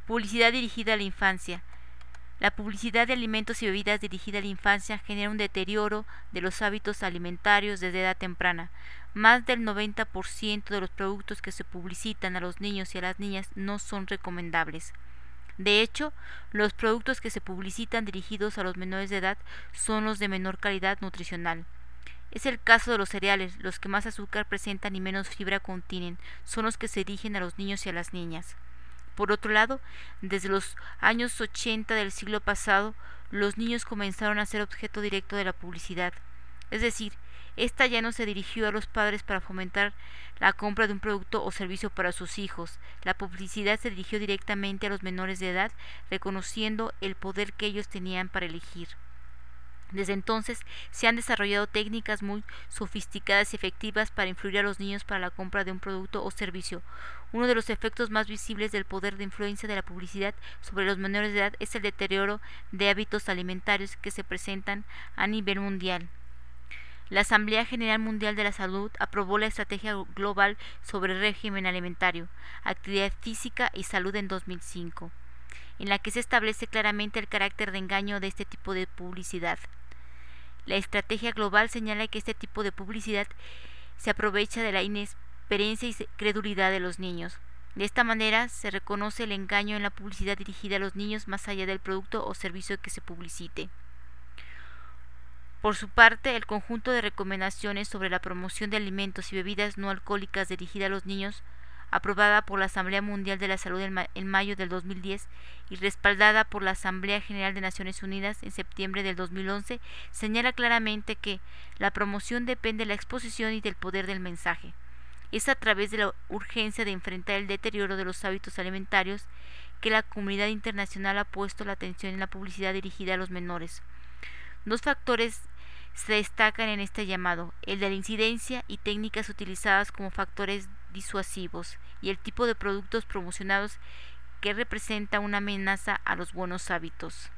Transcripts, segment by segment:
Publicidad dirigida a la infancia. La publicidad de alimentos y bebidas dirigida a la infancia genera un deterioro de los hábitos alimentarios desde edad temprana. Más del 90% de los productos que se publicitan a los niños y a las niñas no son recomendables. De hecho, los productos que se publicitan dirigidos a los menores de edad son los de menor calidad nutricional. Es el caso de los cereales, los que más azúcar presentan y menos fibra contienen, son los que se dirigen a los niños y a las niñas. Por otro lado, desde los años 80 del siglo pasado, los niños comenzaron a ser objeto directo de la publicidad. Es decir, esta ya no se dirigió a los padres para fomentar la compra de un producto o servicio para sus hijos. La publicidad se dirigió directamente a los menores de edad, reconociendo el poder que ellos tenían para elegir. Desde entonces se han desarrollado técnicas muy sofisticadas y efectivas para influir a los niños para la compra de un producto o servicio. Uno de los efectos más visibles del poder de influencia de la publicidad sobre los menores de edad es el deterioro de hábitos alimentarios que se presentan a nivel mundial. La Asamblea General Mundial de la Salud aprobó la Estrategia Global sobre Régimen Alimentario, Actividad Física y Salud en 2005, en la que se establece claramente el carácter de engaño de este tipo de publicidad. La estrategia global señala que este tipo de publicidad se aprovecha de la inexperiencia y credulidad de los niños. De esta manera se reconoce el engaño en la publicidad dirigida a los niños más allá del producto o servicio que se publicite. Por su parte, el conjunto de recomendaciones sobre la promoción de alimentos y bebidas no alcohólicas dirigida a los niños, aprobada por la Asamblea Mundial de la Salud en mayo del 2010 y respaldada por la Asamblea General de Naciones Unidas en septiembre del 2011, señala claramente que la promoción depende de la exposición y del poder del mensaje. Es a través de la urgencia de enfrentar el deterioro de los hábitos alimentarios que la comunidad internacional ha puesto la atención en la publicidad dirigida a los menores. Dos factores se destacan en este llamado: el de la incidencia y técnicas utilizadas como factores disuasivos y el tipo de productos promocionados que representa una amenaza a los buenos hábitos.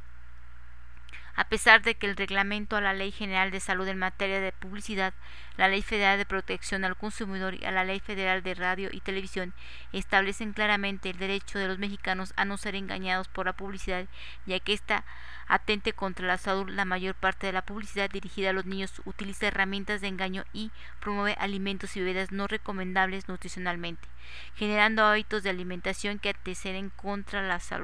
A pesar de que el reglamento a la Ley General de Salud en materia de publicidad, la Ley Federal de Protección al Consumidor y a la Ley Federal de Radio y Televisión establecen claramente el derecho de los mexicanos a no ser engañados por la publicidad, ya que ésta atente contra la salud, la mayor parte de la publicidad dirigida a los niños utiliza herramientas de engaño y promueve alimentos y bebidas no recomendables nutricionalmente, generando hábitos de alimentación que atenten contra la salud.